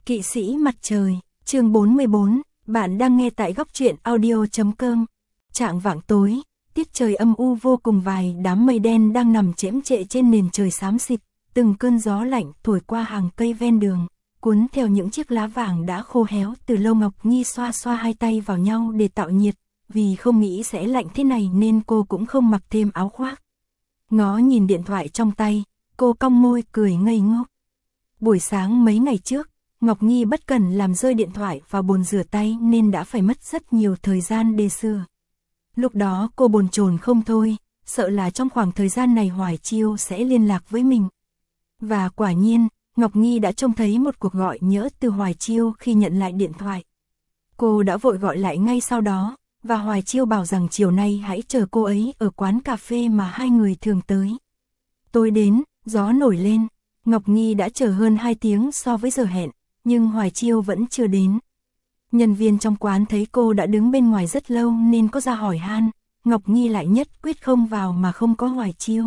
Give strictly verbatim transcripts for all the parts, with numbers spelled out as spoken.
Kỵ sĩ mặt trời, chương bốn mươi bốn, bạn đang nghe tại góc truyện audio chấm com. Trạng vạng tối, tiết trời âm u vô cùng, vài đám mây đen đang nằm chễm chệ trên nền trời xám xịt, từng cơn gió lạnh thổi qua hàng cây ven đường, cuốn theo những chiếc lá vàng đã khô héo từ lâu. Ngọc Nhi xoa xoa hai tay vào nhau để tạo nhiệt, vì không nghĩ sẽ lạnh thế này nên cô cũng không mặc thêm áo khoác. Ngó nhìn điện thoại trong tay, cô cong môi cười ngây ngốc. Buổi sáng mấy ngày trước, Ngọc Nhi bất cẩn làm rơi điện thoại vào bồn rửa tay nên đã phải mất rất nhiều thời gian để sửa. Lúc đó cô bồn chồn không thôi, sợ là trong khoảng thời gian này Hoài Chiêu sẽ liên lạc với mình. Và quả nhiên, Ngọc Nhi đã trông thấy một cuộc gọi nhỡ từ Hoài Chiêu khi nhận lại điện thoại. Cô đã vội gọi lại ngay sau đó, và Hoài Chiêu bảo rằng chiều nay hãy chờ cô ấy ở quán cà phê mà hai người thường tới. Tối đến, gió nổi lên, Ngọc Nhi đã chờ hơn hai tiếng so với giờ hẹn, nhưng Hoài Chiêu vẫn chưa đến. Nhân viên trong quán thấy cô đã đứng bên ngoài rất lâu nên có ra hỏi han, Ngọc Nhi lại nhất quyết không vào mà không có Hoài Chiêu.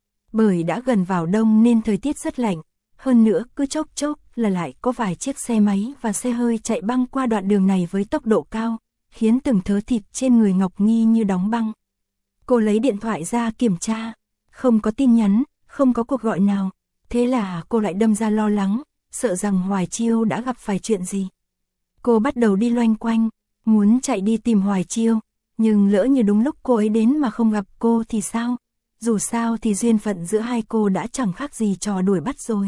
Bởi đã gần vào đông nên thời tiết rất lạnh, hơn nữa cứ chốc chốc là lại có vài chiếc xe máy và xe hơi chạy băng qua đoạn đường này với tốc độ cao, khiến từng thớ thịt trên người Ngọc Nhi như đóng băng. Cô lấy điện thoại ra kiểm tra, không có tin nhắn, không có cuộc gọi nào, thế là cô lại đâm ra lo lắng, sợ rằng Hoài Chiêu đã gặp phải chuyện gì. Cô bắt đầu đi loanh quanh, muốn chạy đi tìm Hoài Chiêu, nhưng lỡ như đúng lúc cô ấy đến mà không gặp cô thì sao? Dù sao thì duyên phận giữa hai cô đã chẳng khác gì trò đuổi bắt rồi.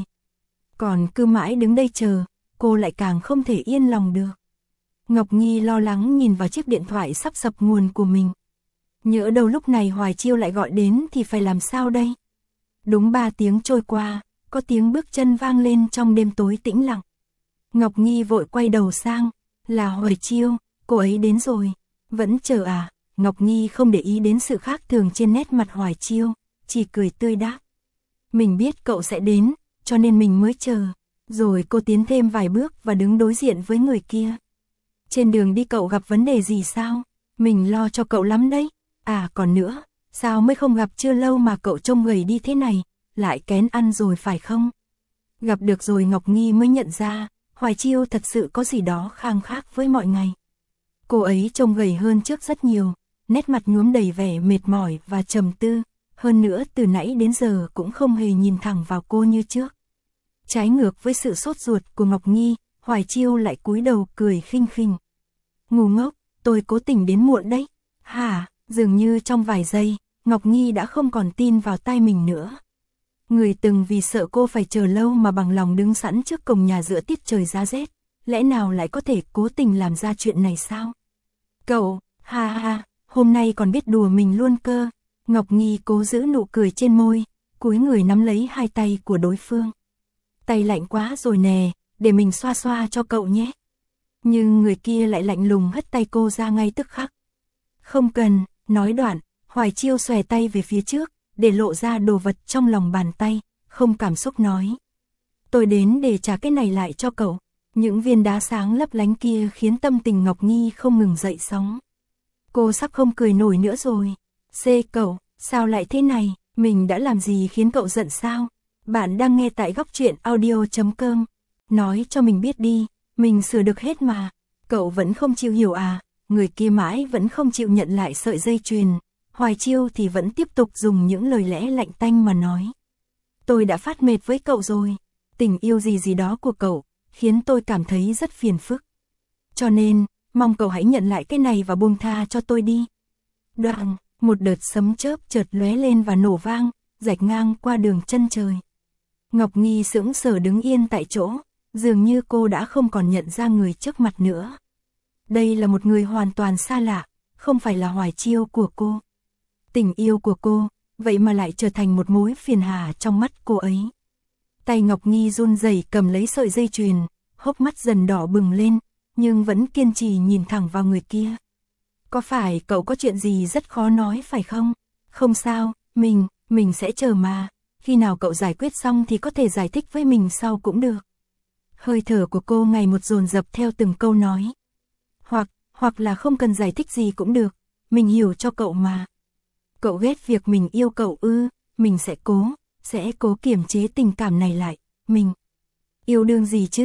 Còn cứ mãi đứng đây chờ, cô lại càng không thể yên lòng được. Ngọc Nhi lo lắng nhìn vào chiếc điện thoại sắp sập nguồn của mình. Nhỡ đâu lúc này Hoài Chiêu lại gọi đến thì phải làm sao đây? Đúng ba tiếng trôi qua, có tiếng bước chân vang lên trong đêm tối tĩnh lặng. Ngọc Nhi vội quay đầu sang, là Hoài Chiêu, cô ấy đến rồi. Vẫn chờ à? Ngọc Nhi không để ý đến sự khác thường trên nét mặt Hoài Chiêu, chỉ cười tươi đáp. Mình biết cậu sẽ đến, cho nên mình mới chờ. Rồi cô tiến thêm vài bước và đứng đối diện với người kia. Trên đường đi cậu gặp vấn đề gì sao? Mình lo cho cậu lắm đấy. À còn nữa, sao mới không gặp chưa lâu mà cậu trông gầy đi thế này, lại kén ăn rồi phải không? Gặp được rồi. Ngọc Nhi mới nhận ra, Hoài Chiêu thật sự có gì đó khang khác với mọi ngày. Cô ấy trông gầy hơn trước rất nhiều, nét mặt nhuốm đầy vẻ mệt mỏi và trầm tư, hơn nữa từ nãy đến giờ cũng không hề nhìn thẳng vào cô như trước. Trái ngược với sự sốt ruột của Ngọc Nhi, Hoài Chiêu lại cúi đầu cười khinh khinh. Ngu ngốc, tôi cố tình đến muộn đấy. Hả? Dường như trong vài giây, Ngọc Nhi đã không còn tin vào tai mình nữa. Người từng vì sợ cô phải chờ lâu mà bằng lòng đứng sẵn trước cổng nhà giữa tiết trời giá rét, lẽ nào lại có thể cố tình làm ra chuyện này sao? Cậu, ha ha, hôm nay còn biết đùa mình luôn cơ. Ngọc Nhi cố giữ nụ cười trên môi, cúi người nắm lấy hai tay của đối phương. Tay lạnh quá rồi nè, để mình xoa xoa cho cậu nhé. Nhưng người kia lại lạnh lùng hất tay cô ra ngay tức khắc. Không cần, nói đoạn, Hoài Chiêu xòe tay về phía trước, để lộ ra đồ vật trong lòng bàn tay, không cảm xúc nói. Tôi đến để trả cái này lại cho cậu. Những viên đá sáng lấp lánh kia khiến tâm tình Ngọc Nhi không ngừng dậy sóng. Cô sắp không cười nổi nữa rồi. Xê cậu, sao lại thế này? Mình đã làm gì khiến cậu giận sao? Bạn đang nghe tại góc truyện audio chấm com. Nói cho mình biết đi, mình sửa được hết mà. Cậu vẫn không chịu hiểu à? Người kia mãi vẫn không chịu nhận lại sợi dây chuyền. Hoài Chiêu thì vẫn tiếp tục dùng những lời lẽ lạnh tanh mà nói. Tôi đã phát mệt với cậu rồi. Tình yêu gì gì đó của cậu khiến tôi cảm thấy rất phiền phức. Cho nên, mong cậu hãy nhận lại cái này và buông tha cho tôi đi. Đoạn, một đợt sấm chớp chợt lóe lên và nổ vang, rạch ngang qua đường chân trời. Ngọc Nhi sững sờ đứng yên tại chỗ, dường như cô đã không còn nhận ra người trước mặt nữa. Đây là một người hoàn toàn xa lạ, không phải là Hoài Chiêu của cô. Tình yêu của cô, vậy mà lại trở thành một mối phiền hà trong mắt cô ấy. Tay Ngọc Nhi run rẩy cầm lấy sợi dây chuyền, hốc mắt dần đỏ bừng lên, nhưng vẫn kiên trì nhìn thẳng vào người kia. Có phải cậu có chuyện gì rất khó nói phải không? Không sao, mình, mình sẽ chờ mà. Khi nào cậu giải quyết xong thì có thể giải thích với mình sau cũng được. Hơi thở của cô ngày một dồn dập theo từng câu nói. Hoặc, hoặc là không cần giải thích gì cũng được, mình hiểu cho cậu mà. Cậu ghét việc mình yêu cậu ư? Mình sẽ cố, sẽ cố kiềm chế tình cảm này lại. Mình yêu đương gì chứ?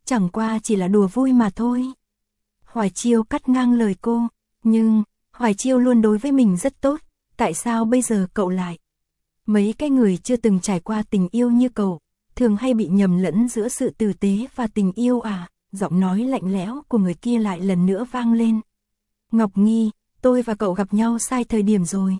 chẳng qua chỉ là đùa vui mà thôi. Hoài Chiêu cắt ngang lời cô, nhưng, Hoài Chiêu luôn đối với mình rất tốt, tại sao bây giờ cậu lại? Mấy cái người chưa từng trải qua tình yêu như cậu, thường hay bị nhầm lẫn giữa sự tử tế và tình yêu à, giọng nói lạnh lẽo của người kia lại lần nữa vang lên. Ngọc Nghi, tôi và cậu gặp nhau sai thời điểm rồi.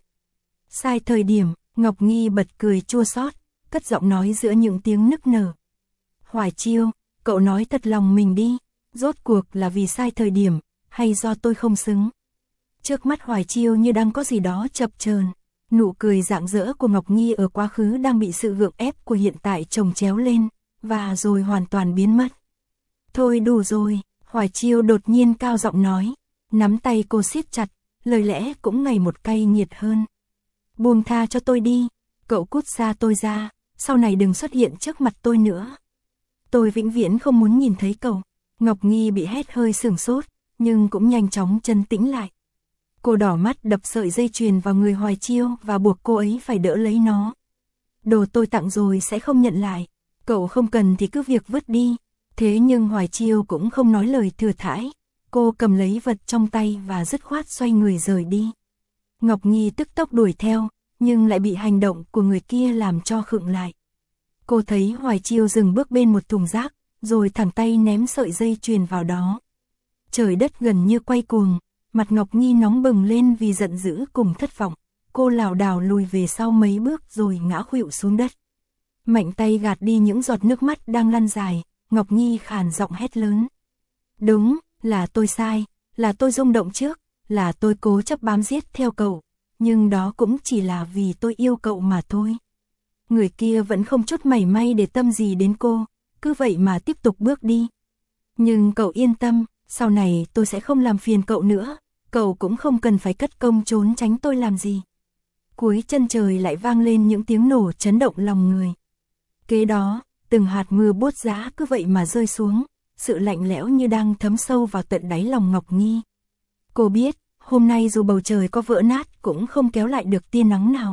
Sai thời điểm, Ngọc Nghi bật cười chua xót, cất giọng nói giữa những tiếng nức nở. Hoài Chiêu, cậu nói thật lòng mình đi, rốt cuộc là vì sai thời điểm, hay do tôi không xứng? Trước mắt Hoài Chiêu như đang có gì đó chập chờn, nụ cười rạng rỡ của Ngọc Nghi ở quá khứ đang bị sự gượng ép của hiện tại chồng chéo lên, và rồi hoàn toàn biến mất. Thôi đủ rồi, Hoài Chiêu đột nhiên cao giọng nói, nắm tay cô siết chặt, lời lẽ cũng ngày một cay nghiệt hơn. Buông tha cho tôi đi, cậu cút xa tôi ra, sau này đừng xuất hiện trước mặt tôi nữa. Tôi vĩnh viễn không muốn nhìn thấy cậu. Ngọc Nghi bị hét hơi sửng sốt, nhưng cũng nhanh chóng trấn tĩnh lại. Cô đỏ mắt đập sợi dây chuyền vào người Hoài Chiêu và buộc cô ấy phải đỡ lấy nó. Đồ tôi tặng rồi sẽ không nhận lại, cậu không cần thì cứ việc vứt đi. Thế nhưng Hoài Chiêu cũng không nói lời thừa thãi, cô cầm lấy vật trong tay và dứt khoát xoay người rời đi. Ngọc Nghi tức tốc đuổi theo, nhưng lại bị hành động của người kia làm cho khựng lại. Cô thấy Hoài Chiêu dừng bước bên một thùng rác, rồi thẳng tay ném sợi dây chuyền vào đó. Trời đất gần như quay cuồng, mặt Ngọc Nghi nóng bừng lên vì giận dữ cùng thất vọng. Cô lảo đảo lùi về sau mấy bước rồi ngã khuỵu xuống đất. Mạnh tay gạt đi những giọt nước mắt đang lăn dài, Ngọc Nghi khàn giọng hét lớn. Đúng, là tôi sai, là tôi rung động trước, là tôi cố chấp bám giết theo cậu, nhưng đó cũng chỉ là vì tôi yêu cậu mà thôi. Người kia vẫn không chút mảy may để tâm gì đến cô, cứ vậy mà tiếp tục bước đi. Nhưng cậu yên tâm, sau này tôi sẽ không làm phiền cậu nữa, cậu cũng không cần phải cất công trốn tránh tôi làm gì. Cuối chân trời lại vang lên những tiếng nổ chấn động lòng người. Kế đó, từng hạt mưa buốt giá cứ vậy mà rơi xuống, sự lạnh lẽo như đang thấm sâu vào tận đáy lòng Ngọc Nghi. Cô biết, hôm nay dù bầu trời có vỡ nát cũng không kéo lại được tia nắng nào.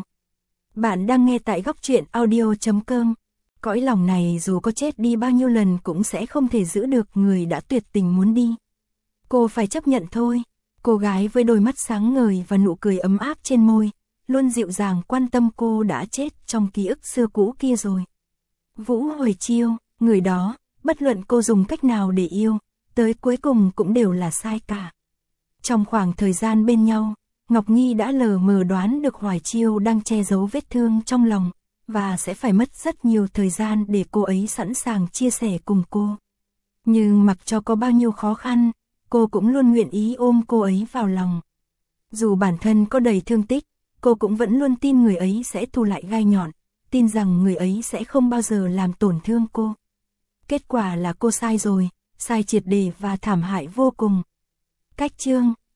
Bạn đang nghe tại góc truyện audio chấm com. Cõi lòng này dù có chết đi bao nhiêu lần cũng sẽ không thể giữ được người đã tuyệt tình muốn đi. Cô phải chấp nhận thôi. Cô gái với đôi mắt sáng ngời và nụ cười ấm áp trên môi, luôn dịu dàng quan tâm cô đã chết trong ký ức xưa cũ kia rồi. Vũ Hoài Chiêu, người đó, bất luận cô dùng cách nào để yêu, tới cuối cùng cũng đều là sai cả. Trong khoảng thời gian bên nhau, Ngọc Nghi đã lờ mờ đoán được Hoài Chiêu đang che giấu vết thương trong lòng, và sẽ phải mất rất nhiều thời gian để cô ấy sẵn sàng chia sẻ cùng cô. Nhưng mặc cho có bao nhiêu khó khăn, cô cũng luôn nguyện ý ôm cô ấy vào lòng. Dù bản thân có đầy thương tích, cô cũng vẫn luôn tin người ấy sẽ thu lại gai nhọn, tin rằng người ấy sẽ không bao giờ làm tổn thương cô. Kết quả là cô sai rồi, sai triệt để và thảm hại vô cùng. Cách chương